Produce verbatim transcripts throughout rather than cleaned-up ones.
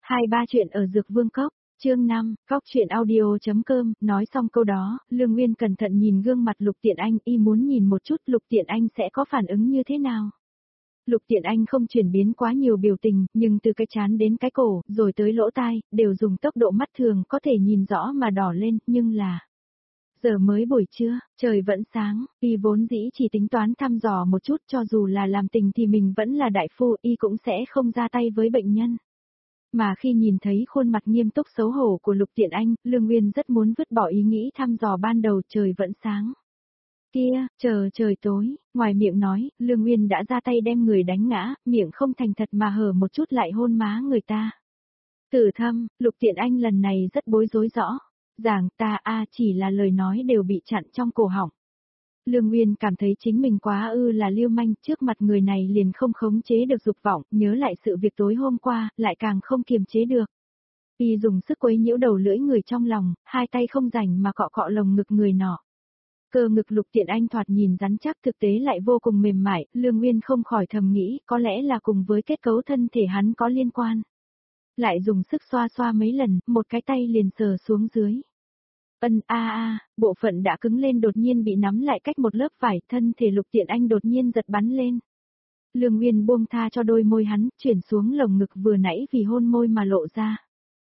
Hai ba chuyện ở Dược Vương Cốc, chương năm, cóc truyện audio.com, nói xong câu đó, Lương Nguyên cẩn thận nhìn gương mặt Lục Tiện Anh, y muốn nhìn một chút Lục Tiện Anh sẽ có phản ứng như thế nào. Lục Tiện Anh không chuyển biến quá nhiều biểu tình, nhưng từ cái trán đến cái cổ, rồi tới lỗ tai, đều dùng tốc độ mắt thường có thể nhìn rõ mà đỏ lên, nhưng là... Giờ mới buổi trưa, trời vẫn sáng, y vốn dĩ chỉ tính toán thăm dò một chút, cho dù là làm tình thì mình vẫn là đại phu, y cũng sẽ không ra tay với bệnh nhân. Mà khi nhìn thấy khuôn mặt nghiêm túc xấu hổ của Lục Tiện Anh, Lương Nguyên rất muốn vứt bỏ ý nghĩ thăm dò ban đầu. Trời vẫn sáng. Kia, chờ trời tối, ngoài miệng nói, Lương Nguyên đã ra tay đem người đánh ngã, miệng không thành thật mà hở một chút lại hôn má người ta. Tử Thâm, Lục Tiện Anh lần này rất bối rối rõ. Giảng ta a chỉ là lời nói đều bị chặn trong cổ họng. Lương Nguyên cảm thấy chính mình quá ư là lưu manh, trước mặt người này liền không khống chế được dục vọng, nhớ lại sự việc tối hôm qua, lại càng không kiềm chế được. Y dùng sức quấy nhiễu đầu lưỡi người trong lòng, hai tay không rảnh mà cọ cọ lồng ngực người nọ. Cơ ngực Lục Tiện Anh thoạt nhìn rắn chắc, thực tế lại vô cùng mềm mại, Lương Nguyên không khỏi thầm nghĩ, có lẽ là cùng với kết cấu thân thể hắn có liên quan. Lại dùng sức xoa xoa mấy lần, một cái tay liền sờ xuống dưới. Ân a a, bộ phận đã cứng lên đột nhiên bị nắm lại cách một lớp vải, thân thể Lục Tiện Anh đột nhiên giật bắn lên. Lương Nguyên buông tha cho đôi môi hắn, chuyển xuống lồng ngực vừa nãy vì hôn môi mà lộ ra.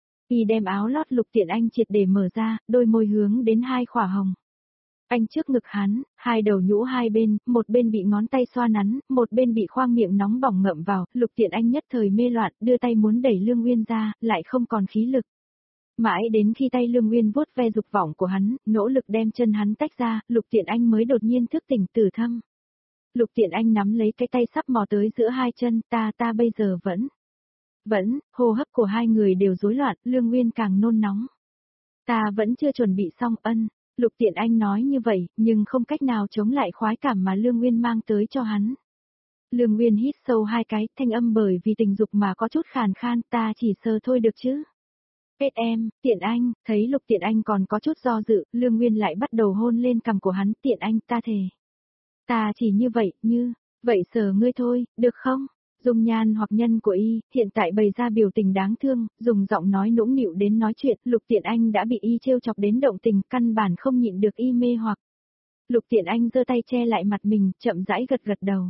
Y đem áo lót Lục Tiện Anh triệt để mở ra, đôi môi hướng đến hai khỏa hồng. Anh trước ngực hắn, hai đầu nhũ hai bên, một bên bị ngón tay xoa nắn, một bên bị khoang miệng nóng bỏng ngậm vào, Lục Tiện Anh nhất thời mê loạn, đưa tay muốn đẩy Lương Nguyên ra, lại không còn khí lực. Mãi đến khi tay Lương Nguyên vuốt ve dục vọng của hắn, nỗ lực đem chân hắn tách ra, Lục Tiện Anh mới đột nhiên thức tỉnh. Tử Thâm. Lục Tiện Anh nắm lấy cái tay sắp mò tới giữa hai chân, ta ta bây giờ vẫn. Vẫn, hô hấp của hai người đều rối loạn, Lương Nguyên càng nôn nóng. Ta vẫn chưa chuẩn bị xong. Ân. Lục Tiện Anh nói như vậy, nhưng không cách nào chống lại khoái cảm mà Lương Nguyên mang tới cho hắn. Lương Nguyên hít sâu hai cái, thanh âm bởi vì tình dục mà có chút khàn khan, ta chỉ sờ thôi được chứ. Kết em, Tiện Anh, thấy Lục Tiện Anh còn có chút do dự, Lương Nguyên lại bắt đầu hôn lên cằm của hắn. Tiện Anh, ta thề. Ta chỉ như vậy, như, vậy sờ ngươi thôi, được không? Dung nhan hoặc nhân của y, hiện tại bày ra biểu tình đáng thương, dùng giọng nói nũng nịu đến nói chuyện, Lục Tiện Anh đã bị y trêu chọc đến động tình, căn bản không nhịn được y mê hoặc. Lục Tiện Anh giơ tay che lại mặt mình, chậm rãi gật gật đầu.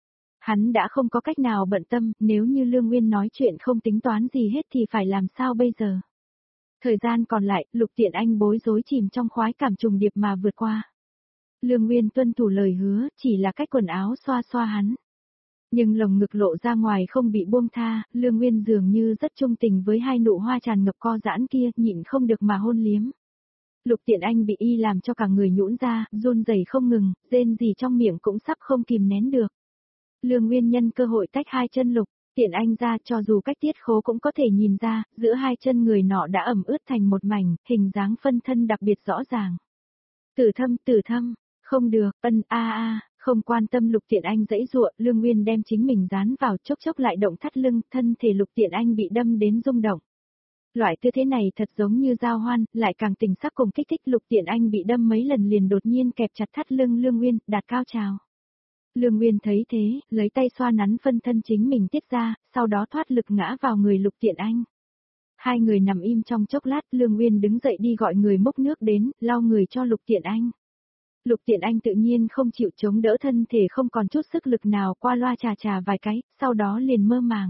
Hắn đã không có cách nào bận tâm, nếu như Lương Nguyên nói chuyện không tính toán gì hết thì phải làm sao bây giờ? Thời gian còn lại, Lục Tiện Anh bối rối chìm trong khoái cảm trùng điệp mà vượt qua. Lương Nguyên tuân thủ lời hứa, chỉ là cách quần áo xoa xoa hắn. Nhưng lồng ngực lộ ra ngoài không bị buông tha, Lương Nguyên dường như rất trung tình với hai nụ hoa tràn ngập co giãn kia, nhịn không được mà hôn liếm. Lục Tiện Anh bị y làm cho cả người nhũn ra, run rẩy không ngừng, rên gì trong miệng cũng sắp không kìm nén được. Lương Nguyên nhân cơ hội tách hai chân Lục Tiện Anh ra, cho dù cách tiết khố cũng có thể nhìn ra, giữa hai chân người nọ đã ẩm ướt thành một mảnh, hình dáng phân thân đặc biệt rõ ràng. Tử Thâm, Tử Thâm, không được. Ân a a, không quan tâm Lục Tiện Anh giãy giụa, Lương Nguyên đem chính mình dán vào, chốc chốc lại động thắt lưng, thân thể Lục Tiện Anh bị đâm đến rung động. Loại tư thế này thật giống như giao hoan, lại càng tình sắc cùng kích thích. Lục Tiện Anh bị đâm mấy lần liền đột nhiên kẹp chặt thắt lưng Lương Nguyên, đạt cao trào. Lương Nguyên thấy thế, lấy tay xoa nắn phân thân chính mình tiết ra, sau đó thoát lực ngã vào người Lục Tiện Anh. Hai người nằm im trong chốc lát, Lương Nguyên đứng dậy đi gọi người múc nước đến, lau người cho Lục Tiện Anh. Lục Tiện Anh tự nhiên không chịu chống đỡ, thân thể không còn chút sức lực nào, qua loa chà chà vài cái, sau đó liền mơ màng.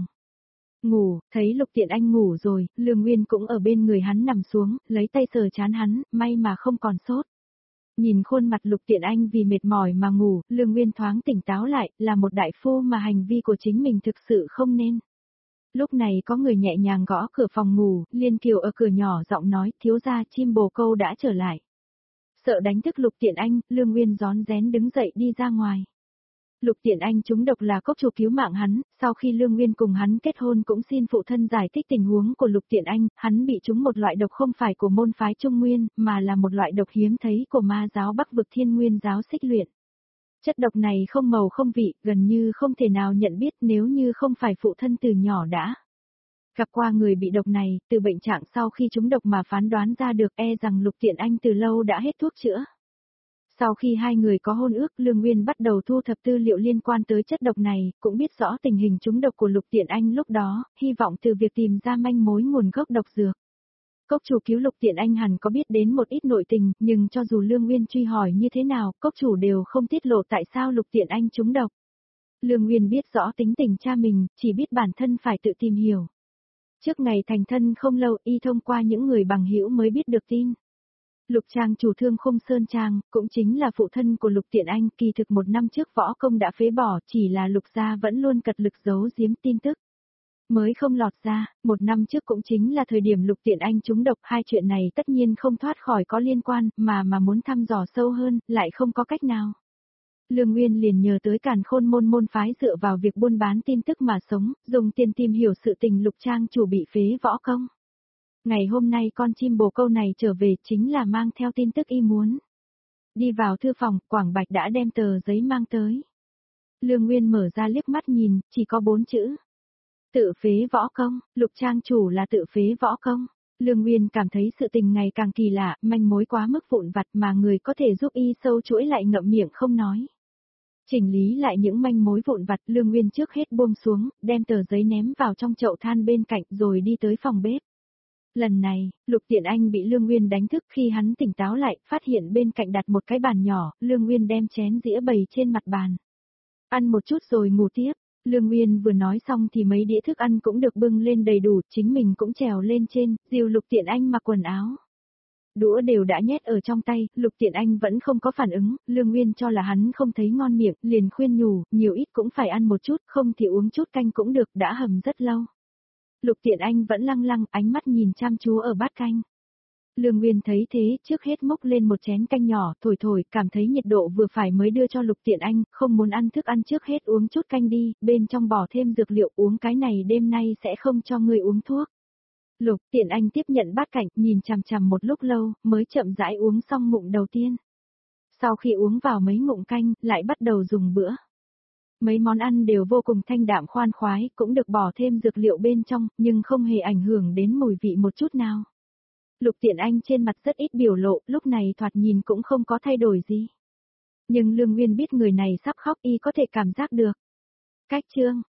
Ngủ, thấy Lục Tiện Anh ngủ rồi, Lương Nguyên cũng ở bên người hắn nằm xuống, lấy tay sờ trán hắn, may mà không còn sốt. Nhìn khuôn mặt Lục Tiện Anh vì mệt mỏi mà ngủ, Lương Nguyên thoáng tỉnh táo lại, là một đại phu mà hành vi của chính mình thực sự không nên. Lúc này có người nhẹ nhàng gõ cửa phòng ngủ, Liên Kiều ở cửa nhỏ giọng nói, thiếu gia, chim bồ câu đã trở lại. Sợ đánh thức Lục Tiện Anh, Lương Nguyên rón rén đứng dậy đi ra ngoài. Lục Tiện Anh trúng độc là cốc chủ cứu mạng hắn, sau khi Lương Nguyên cùng hắn kết hôn cũng xin phụ thân giải thích tình huống của Lục Tiện Anh, hắn bị trúng một loại độc không phải của môn phái Trung Nguyên, mà là một loại độc hiếm thấy của ma giáo Bắc vực Thiên Nguyên giáo Xích Luyện. Chất độc này không màu không vị, gần như không thể nào nhận biết nếu như không phải phụ thân từ nhỏ đã gặp qua người bị độc này, từ bệnh trạng sau khi trúng độc mà phán đoán ra được, e rằng Lục Tiện Anh từ lâu đã hết thuốc chữa. Sau khi hai người có hôn ước, Lương Nguyên bắt đầu thu thập tư liệu liên quan tới chất độc này, cũng biết rõ tình hình trúng độc của Lục Tiện Anh lúc đó, hy vọng từ việc tìm ra manh mối nguồn gốc độc dược. Cốc chủ cứu Lục Tiện Anh hẳn có biết đến một ít nội tình, nhưng cho dù Lương Nguyên truy hỏi như thế nào, cốc chủ đều không tiết lộ tại sao Lục Tiện Anh trúng độc. Lương Nguyên biết rõ tính tình cha mình, chỉ biết bản thân phải tự tìm hiểu. Trước ngày thành thân không lâu, y thông qua những người bằng hữu mới biết được tin. Lục Trang chủ Thương Khung Sơn Trang, cũng chính là phụ thân của Lục Tiện Anh, kỳ thực một năm trước võ công đã phế bỏ, chỉ là Lục gia vẫn luôn cật lực giấu giếm tin tức. Mới không lọt ra, một năm trước cũng chính là thời điểm Lục Tiện Anh trúng độc, hai chuyện này tất nhiên không thoát khỏi có liên quan, mà mà muốn thăm dò sâu hơn, lại không có cách nào. Lương Nguyên liền nhờ tới Càn Khôn môn môn phái dựa vào việc buôn bán tin tức mà sống, dùng tiền tìm hiểu sự tình Lục Trang chủ bị phế võ công. Ngày hôm nay con chim bồ câu này trở về chính là mang theo tin tức y muốn. Đi vào thư phòng, Quảng Bạch đã đem tờ giấy mang tới. Lương Nguyên mở ra liếc mắt nhìn, chỉ có bốn chữ. Tự phế võ công, Lục Trang chủ là tự phế võ công. Lương Nguyên cảm thấy sự tình ngày càng kỳ lạ, manh mối quá mức vụn vặt mà người có thể giúp y sâu chuỗi lại ngậm miệng không nói. Chỉnh lý lại những manh mối vụn vặt, Lương Nguyên trước hết buông xuống, đem tờ giấy ném vào trong chậu than bên cạnh rồi đi tới phòng bếp. Lần này, Lục Tiện Anh bị Lương Nguyên đánh thức, khi hắn tỉnh táo lại, phát hiện bên cạnh đặt một cái bàn nhỏ, Lương Nguyên đem chén dĩa bày trên mặt bàn. Ăn một chút rồi ngủ tiếp. Lương Nguyên vừa nói xong thì mấy đĩa thức ăn cũng được bưng lên đầy đủ, chính mình cũng trèo lên trên, dìu Lục Tiện Anh mặc quần áo. Đũa đều đã nhét ở trong tay, Lục Tiện Anh vẫn không có phản ứng, Lương Nguyên cho là hắn không thấy ngon miệng, liền khuyên nhủ, nhiều ít cũng phải ăn một chút, không thì uống chút canh cũng được, đã hầm rất lâu. Lục Tiện Anh vẫn lăng lăng, ánh mắt nhìn chăm chú ở bát canh. Lương Nguyên thấy thế, trước hết múc lên một chén canh nhỏ, thổi thổi, cảm thấy nhiệt độ vừa phải mới đưa cho Lục Tiện Anh, không muốn ăn thức ăn trước hết uống chút canh đi, bên trong bỏ thêm dược liệu, uống cái này đêm nay sẽ không cho người uống thuốc. Lục Tiện Anh tiếp nhận bát canh, nhìn chằm chằm một lúc lâu, mới chậm rãi uống xong ngụm đầu tiên. Sau khi uống vào mấy ngụm canh, lại bắt đầu dùng bữa. Mấy món ăn đều vô cùng thanh đạm khoan khoái, cũng được bỏ thêm dược liệu bên trong, nhưng không hề ảnh hưởng đến mùi vị một chút nào. Lục Tiện Anh trên mặt rất ít biểu lộ, lúc này thoạt nhìn cũng không có thay đổi gì. Nhưng Lương Nguyên biết người này sắp khóc, y có thể cảm giác được. Cách chương,